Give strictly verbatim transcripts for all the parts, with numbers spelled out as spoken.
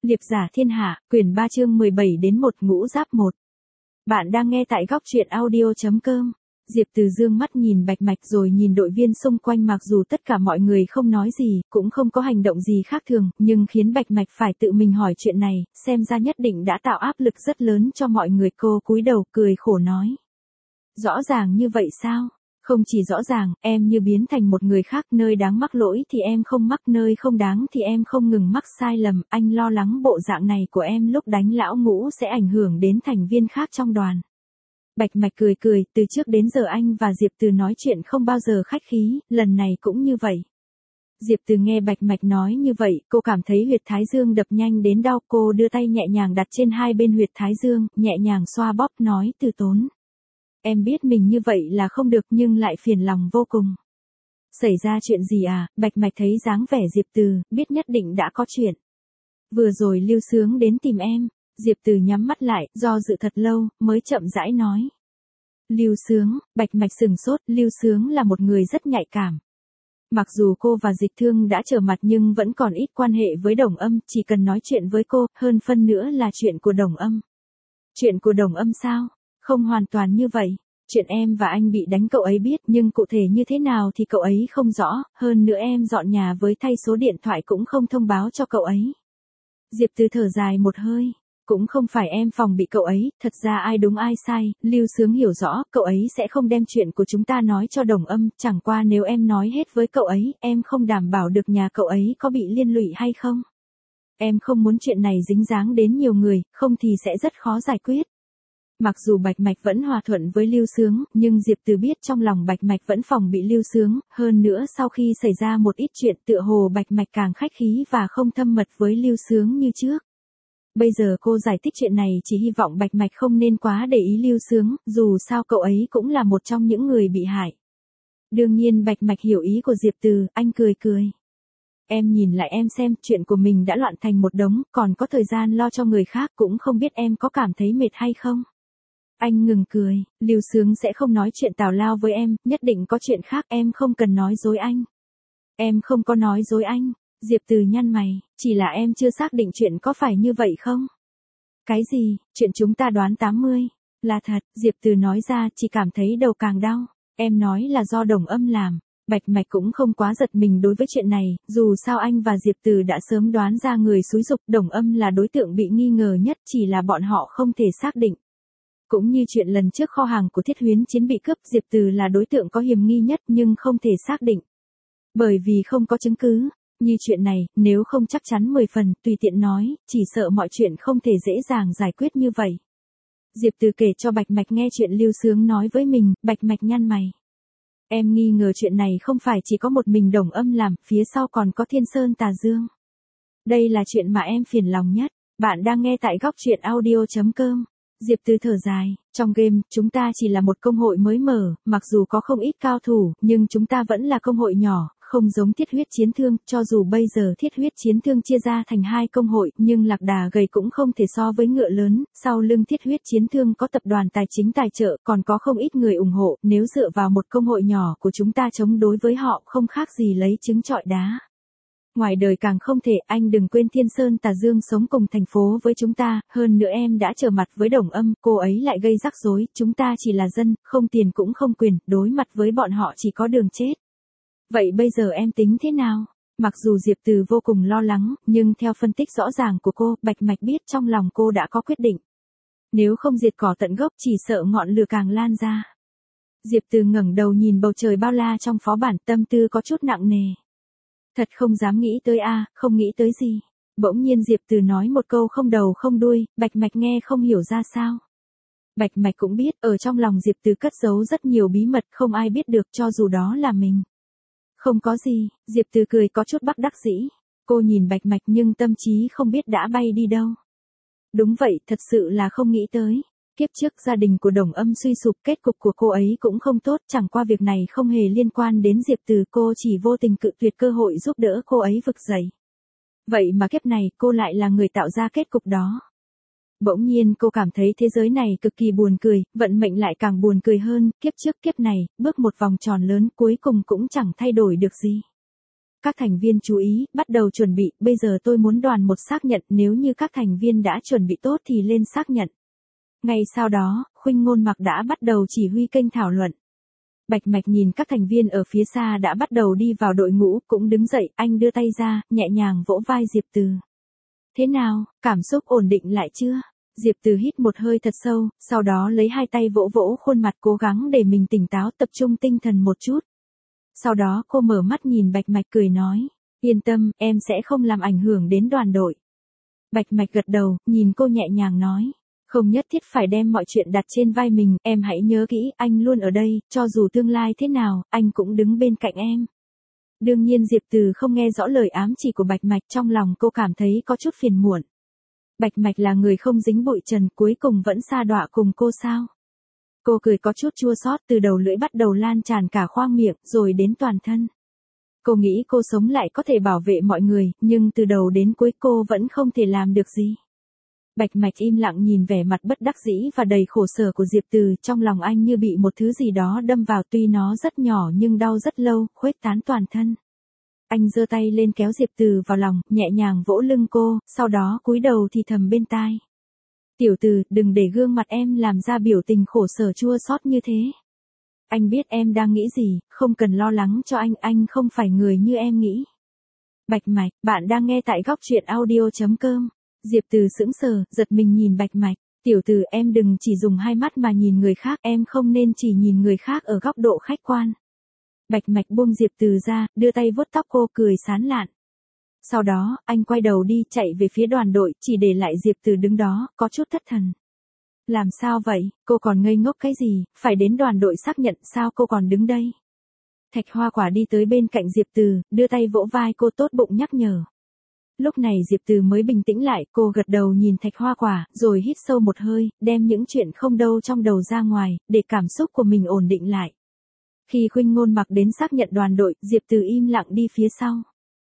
Liệp giả thiên hạ, quyển ba chương mười bảy đến một ngũ giáp một. Bạn đang nghe tại góc truyện audio chấm com. Diệp Từ dương mắt nhìn Bạch Mạch rồi nhìn đội viên xung quanh, mặc dù tất cả mọi người không nói gì, cũng không có hành động gì khác thường, nhưng khiến Bạch Mạch phải tự mình hỏi chuyện này, xem ra nhất định đã tạo áp lực rất lớn cho mọi người. Cô cúi đầu cười khổ nói. Rõ ràng như vậy sao? Không chỉ rõ ràng, em như biến thành một người khác, nơi đáng mắc lỗi thì em không mắc, nơi không đáng thì em không ngừng mắc sai lầm. Anh lo lắng bộ dạng này của em lúc đánh lão ngũ sẽ ảnh hưởng đến thành viên khác trong đoàn. Bạch Mạch cười cười, từ trước đến giờ anh và Diệp Từ nói chuyện không bao giờ khách khí, lần này cũng như vậy. Diệp Từ nghe Bạch Mạch nói như vậy, cô cảm thấy huyệt thái dương đập nhanh đến đau. Cô đưa tay nhẹ nhàng đặt trên hai bên huyệt thái dương, nhẹ nhàng xoa bóp nói từ tốn. Em biết mình như vậy là không được nhưng lại phiền lòng vô cùng. Xảy ra chuyện gì à? Bạch Mạch thấy dáng vẻ Diệp Từ, biết nhất định đã có chuyện. Vừa rồi Lưu Sướng đến tìm em. Diệp Từ nhắm mắt lại, do dự thật lâu, mới chậm rãi nói. Lưu Sướng, Bạch Mạch sừng sốt, Lưu Sướng là một người rất nhạy cảm. Mặc dù cô và Dịch Thương đã trở mặt nhưng vẫn còn ít quan hệ với Đồng Âm, chỉ cần nói chuyện với cô, hơn phân nữa là chuyện của Đồng Âm. Chuyện của Đồng Âm sao? Không hoàn toàn như vậy. Chuyện em và anh bị đánh cậu ấy biết, nhưng cụ thể như thế nào thì cậu ấy không rõ, hơn nữa em dọn nhà với thay số điện thoại cũng không thông báo cho cậu ấy. Diệp Từ thở dài một hơi. Cũng không phải em phòng bị cậu ấy, thật ra ai đúng ai sai, Lưu Sướng hiểu rõ, cậu ấy sẽ không đem chuyện của chúng ta nói cho Đồng Âm, chẳng qua nếu em nói hết với cậu ấy, em không đảm bảo được nhà cậu ấy có bị liên lụy hay không. Em không muốn chuyện này dính dáng đến nhiều người, không thì sẽ rất khó giải quyết. Mặc dù Bạch Mạch vẫn hòa thuận với Lưu Sướng, nhưng Diệp Từ biết trong lòng Bạch Mạch vẫn phòng bị Lưu Sướng, hơn nữa sau khi xảy ra một ít chuyện tựa hồ Bạch Mạch càng khách khí và không thâm mật với Lưu Sướng như trước. Bây giờ cô giải thích chuyện này chỉ hy vọng Bạch Mạch không nên quá để ý Lưu Sướng, dù sao cậu ấy cũng là một trong những người bị hại. Đương nhiên Bạch Mạch hiểu ý của Diệp Từ, anh cười cười. Em nhìn lại em xem, chuyện của mình đã loạn thành một đống, còn có thời gian lo cho người khác, cũng không biết em có cảm thấy mệt hay không. Anh ngừng cười, Lưu Sướng sẽ không nói chuyện tào lao với em, nhất định có chuyện khác, em không cần nói dối anh. Em không có nói dối anh. Diệp Từ nhăn mày, chỉ là em chưa xác định chuyện có phải như vậy không? Cái gì? Chuyện chúng ta đoán tám mươi. Là thật, Diệp Từ nói ra, chỉ cảm thấy đầu càng đau. Em nói là do Đồng Âm làm. Bạch Mạch cũng không quá giật mình đối với chuyện này, dù sao anh và Diệp Từ đã sớm đoán ra người xúi giục, Đồng Âm là đối tượng bị nghi ngờ nhất, chỉ là bọn họ không thể xác định. Cũng như chuyện lần trước kho hàng của Thiết Huyến Chiến bị cướp, Diệp Từ là đối tượng có hiểm nghi nhất nhưng không thể xác định. Bởi vì không có chứng cứ. Như chuyện này, nếu không chắc chắn mười phần, tùy tiện nói, chỉ sợ mọi chuyện không thể dễ dàng giải quyết như vậy. Diệp Từ kể cho Bạch Mạch nghe chuyện Lưu Sướng nói với mình, Bạch Mạch nhăn mày. Em nghi ngờ chuyện này không phải chỉ có một mình Đồng Âm làm, phía sau còn có Thiên Sơn Tà Dương. Đây là chuyện mà em phiền lòng nhất. Bạn đang nghe tại góc truyện audio chấm com. Diệp Từ thở dài, trong game, chúng ta chỉ là một công hội mới mở, mặc dù có không ít cao thủ, nhưng chúng ta vẫn là công hội nhỏ, không giống Thiết Huyết Chiến Thương, cho dù bây giờ Thiết Huyết Chiến Thương chia ra thành hai công hội, nhưng lạc đà gầy cũng không thể so với ngựa lớn, sau lưng Thiết Huyết Chiến Thương có tập đoàn tài chính tài trợ, còn có không ít người ủng hộ, nếu dựa vào một công hội nhỏ của chúng ta chống đối với họ, không khác gì lấy trứng trọi đá. Ngoài đời càng không thể, anh đừng quên Thiên Sơn Tà Dương sống cùng thành phố với chúng ta, hơn nữa em đã trở mặt với Đồng Âm, cô ấy lại gây rắc rối, chúng ta chỉ là dân, không tiền cũng không quyền, đối mặt với bọn họ chỉ có đường chết. Vậy bây giờ em tính thế nào? Mặc dù Diệp Từ vô cùng lo lắng, nhưng theo phân tích rõ ràng của cô, Bạch Mạch biết trong lòng cô đã có quyết định. Nếu không diệt cỏ tận gốc chỉ sợ ngọn lửa càng lan ra. Diệp Từ ngẩng đầu nhìn bầu trời bao la trong phó bản, tâm tư có chút nặng nề. Thật không dám nghĩ tới a, à, không nghĩ tới gì. Bỗng nhiên Diệp Từ nói một câu không đầu không đuôi, Bạch Mạch nghe không hiểu ra sao. Bạch Mạch cũng biết, ở trong lòng Diệp Từ cất giấu rất nhiều bí mật không ai biết được cho dù đó là mình. Không có gì, Diệp Từ cười có chút bất đắc dĩ. Cô nhìn Bạch Mạch nhưng tâm trí không biết đã bay đi đâu. Đúng vậy, thật sự là không nghĩ tới. Kiếp trước gia đình của Đồng Âm suy sụp, kết cục của cô ấy cũng không tốt, chẳng qua việc này không hề liên quan đến Diệp Từ, cô chỉ vô tình cự tuyệt cơ hội giúp đỡ cô ấy vực dậy. Vậy mà kiếp này cô lại là người tạo ra kết cục đó. Bỗng nhiên cô cảm thấy thế giới này cực kỳ buồn cười, vận mệnh lại càng buồn cười hơn, kiếp trước kiếp này, bước một vòng tròn lớn cuối cùng cũng chẳng thay đổi được gì. các thành viên chú ý, bắt đầu chuẩn bị, bây giờ tôi muốn đoàn một xác nhận, nếu như các thành viên đã chuẩn bị tốt thì lên xác nhận. Ngay sau đó, Khuynh Ngôn Mặc đã bắt đầu chỉ huy kênh thảo luận. Bạch Mạch nhìn các thành viên ở phía xa đã bắt đầu đi vào đội ngũ, cũng đứng dậy, anh đưa tay ra, nhẹ nhàng vỗ vai Diệp Từ. Thế nào, cảm xúc ổn định lại chưa? Diệp Từ hít một hơi thật sâu, sau đó lấy hai tay vỗ vỗ khuôn mặt cố gắng để mình tỉnh táo tập trung tinh thần một chút. Sau đó cô mở mắt nhìn Bạch Mạch cười nói, yên tâm, em sẽ không làm ảnh hưởng đến đoàn đội. Bạch Mạch gật đầu, nhìn cô nhẹ nhàng nói, không nhất thiết phải đem mọi chuyện đặt trên vai mình, em hãy nhớ kỹ, anh luôn ở đây, cho dù tương lai thế nào, anh cũng đứng bên cạnh em. Đương nhiên Diệp Từ không nghe rõ lời ám chỉ của Bạch Mạch, trong lòng cô cảm thấy có chút phiền muộn. Bạch Mạch là người không dính bụi trần, cuối cùng vẫn sa đọa cùng cô sao? Cô cười có chút chua xót, từ đầu lưỡi bắt đầu lan tràn cả khoang miệng, rồi đến toàn thân. Cô nghĩ cô sống lại có thể bảo vệ mọi người, nhưng từ đầu đến cuối cô vẫn không thể làm được gì. Bạch Mạch im lặng nhìn vẻ mặt bất đắc dĩ và đầy khổ sở của Diệp Từ, trong lòng anh như bị một thứ gì đó đâm vào, tuy nó rất nhỏ nhưng đau rất lâu, khuếch tán toàn thân. Anh giơ tay lên kéo Diệp Từ vào lòng, nhẹ nhàng vỗ lưng cô, sau đó cúi đầu thì thầm bên tai. Tiểu Từ, đừng để gương mặt em làm ra biểu tình khổ sở chua xót như thế. Anh biết em đang nghĩ gì, không cần lo lắng cho anh, anh không phải người như em nghĩ. Bạch Mạch, bạn đang nghe tại góc truyện audio chấm com. Diệp Từ sững sờ, giật mình nhìn Bạch Mạch. Tiểu Từ, em đừng chỉ dùng hai mắt mà nhìn người khác, em không nên chỉ nhìn người khác ở góc độ khách quan. Bạch Mạch buông Diệp Từ ra, đưa tay vuốt tóc cô, cười sán lạn. Sau đó, anh quay đầu đi, chạy về phía đoàn đội, chỉ để lại Diệp Từ đứng đó, có chút thất thần. Làm sao vậy, cô còn ngây ngốc cái gì, phải đến đoàn đội xác nhận sao cô còn đứng đây. Thạch Hoa Quả đi tới bên cạnh Diệp Từ, đưa tay vỗ vai cô, tốt bụng nhắc nhở. Lúc này Diệp Từ mới bình tĩnh lại, cô gật đầu nhìn Thạch Hoa Quả, rồi hít sâu một hơi, đem những chuyện không đâu trong đầu ra ngoài, để cảm xúc của mình ổn định lại. Khi Khuynh Ngôn Mặc đến xác nhận đoàn đội, Diệp Từ im lặng đi phía sau.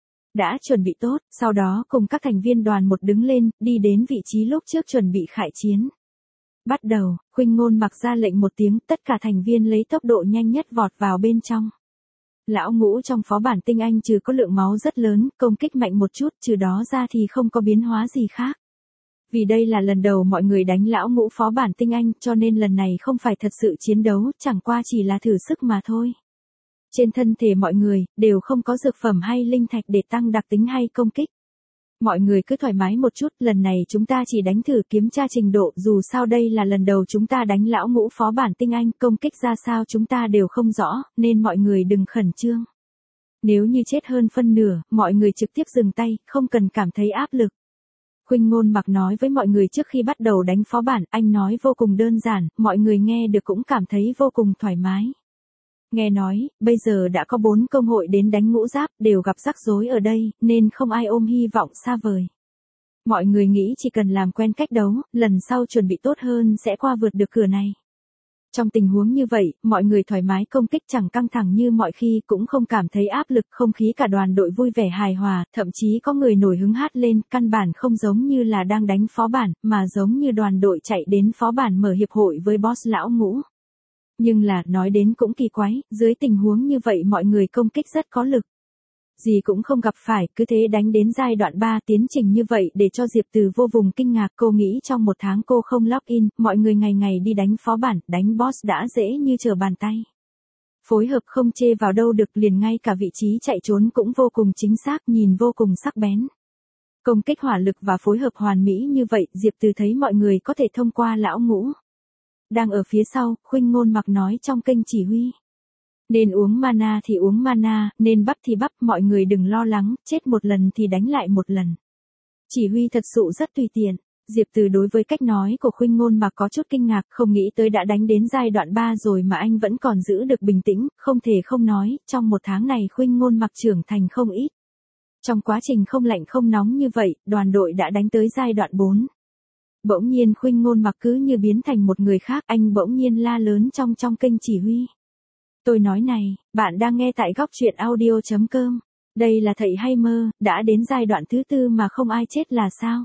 Đã chuẩn bị tốt, sau đó cùng các thành viên đoàn một đứng lên, đi đến vị trí lúc trước chuẩn bị khải chiến. Bắt đầu, Khuynh Ngôn Mặc ra lệnh một tiếng, tất cả thành viên lấy tốc độ nhanh nhất vọt vào bên trong. Lão Ngũ trong phó bản tinh anh trừ có lượng máu rất lớn, công kích mạnh một chút, trừ đó ra thì không có biến hóa gì khác. Vì đây là lần đầu mọi người đánh Lão Ngũ phó bản tinh anh, cho nên lần này không phải thật sự chiến đấu, chẳng qua chỉ là thử sức mà thôi. Trên thân thể mọi người, đều không có dược phẩm hay linh thạch để tăng đặc tính hay công kích. Mọi người cứ thoải mái một chút, lần này chúng ta chỉ đánh thử kiểm tra trình độ, dù sao đây là lần đầu chúng ta đánh Lão Ngũ phó bản tinh anh, công kích ra sao chúng ta đều không rõ, nên mọi người đừng khẩn trương. Nếu như chết hơn phân nửa, mọi người trực tiếp dừng tay, không cần cảm thấy áp lực. Khuynh Ngôn Mặc nói với mọi người trước khi bắt đầu đánh phó bản, anh nói vô cùng đơn giản, mọi người nghe được cũng cảm thấy vô cùng thoải mái. Nghe nói, bây giờ đã có bốn công hội đến đánh Ngũ Giáp, đều gặp rắc rối ở đây, nên không ai ôm hy vọng xa vời. Mọi người nghĩ chỉ cần làm quen cách đấu, lần sau chuẩn bị tốt hơn sẽ qua vượt được cửa này. Trong tình huống như vậy, mọi người thoải mái công kích chẳng căng thẳng như mọi khi, cũng không cảm thấy áp lực, không khí cả đoàn đội vui vẻ hài hòa, thậm chí có người nổi hứng hát lên, căn bản không giống như là đang đánh phó bản, mà giống như đoàn đội chạy đến phó bản mở hiệp hội với boss Lão Ngũ. Nhưng là, nói đến cũng kỳ quái, dưới tình huống như vậy mọi người công kích rất có lực. Gì cũng không gặp phải, cứ thế đánh đến giai đoạn ba, tiến trình như vậy để cho Diệp Từ vô vùng kinh ngạc, cô nghĩ trong một tháng cô không login, mọi người ngày ngày đi đánh phó bản, đánh boss đã dễ như trở bàn tay. Phối hợp không chê vào đâu được, liền ngay cả vị trí chạy trốn cũng vô cùng chính xác, nhìn vô cùng sắc bén. Công kích hỏa lực và phối hợp hoàn mỹ như vậy, Diệp Từ thấy mọi người có thể thông qua Lão Ngũ. Đang ở phía sau, Khuynh Ngôn Mặc nói trong kênh chỉ huy. Nên uống mana thì uống mana, nên bắp thì bắp, mọi người đừng lo lắng, chết một lần thì đánh lại một lần. Chỉ huy thật sự rất tùy tiện. Diệp Từ đối với cách nói của Khuynh Ngôn Mặc có chút kinh ngạc, không nghĩ tới đã đánh đến giai đoạn ba rồi mà anh vẫn còn giữ được bình tĩnh, không thể không nói, trong một tháng này Khuynh Ngôn Mặc trưởng thành không ít. Trong quá trình không lạnh không nóng như vậy, đoàn đội đã đánh tới giai đoạn bốn. Bỗng nhiên Khuynh Ngôn Mặc cứ như biến thành một người khác, anh bỗng nhiên la lớn trong trong kênh chỉ huy. Tôi nói này, bạn đang nghe tại góc truyện audio chấm com. Đây là thầy hay mơ, đã đến giai đoạn thứ tư mà không ai chết là sao?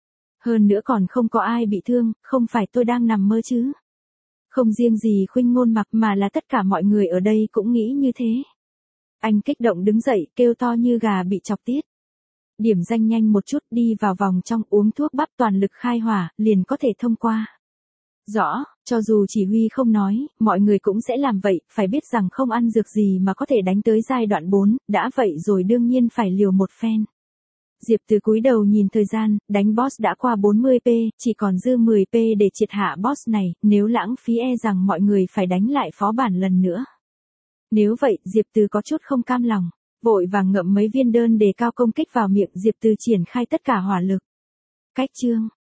Hơn nữa còn không có ai bị thương, không phải tôi đang nằm mơ chứ? Không riêng gì Khuynh Ngôn Mặc mà là tất cả mọi người ở đây cũng nghĩ như thế. Anh kích động đứng dậy, kêu to như gà bị chọc tiết. Điểm danh nhanh một chút, đi vào vòng trong, uống thuốc bắp toàn lực khai hỏa, liền có thể thông qua. Rõ, cho dù chỉ huy không nói, mọi người cũng sẽ làm vậy, phải biết rằng không ăn dược gì mà có thể đánh tới giai đoạn bốn, đã vậy rồi đương nhiên phải liều một phen. Diệp Từ cúi đầu nhìn thời gian, đánh boss đã qua bốn mươi p, chỉ còn dư mười p để triệt hạ boss này, nếu lãng phí e rằng mọi người phải đánh lại phó bản lần nữa. Nếu vậy, Diệp Từ có chút không cam lòng, vội vàng ngậm mấy viên đơn đề cao công kích vào miệng. Diệp Từ triển khai tất cả hỏa lực. Cách chương,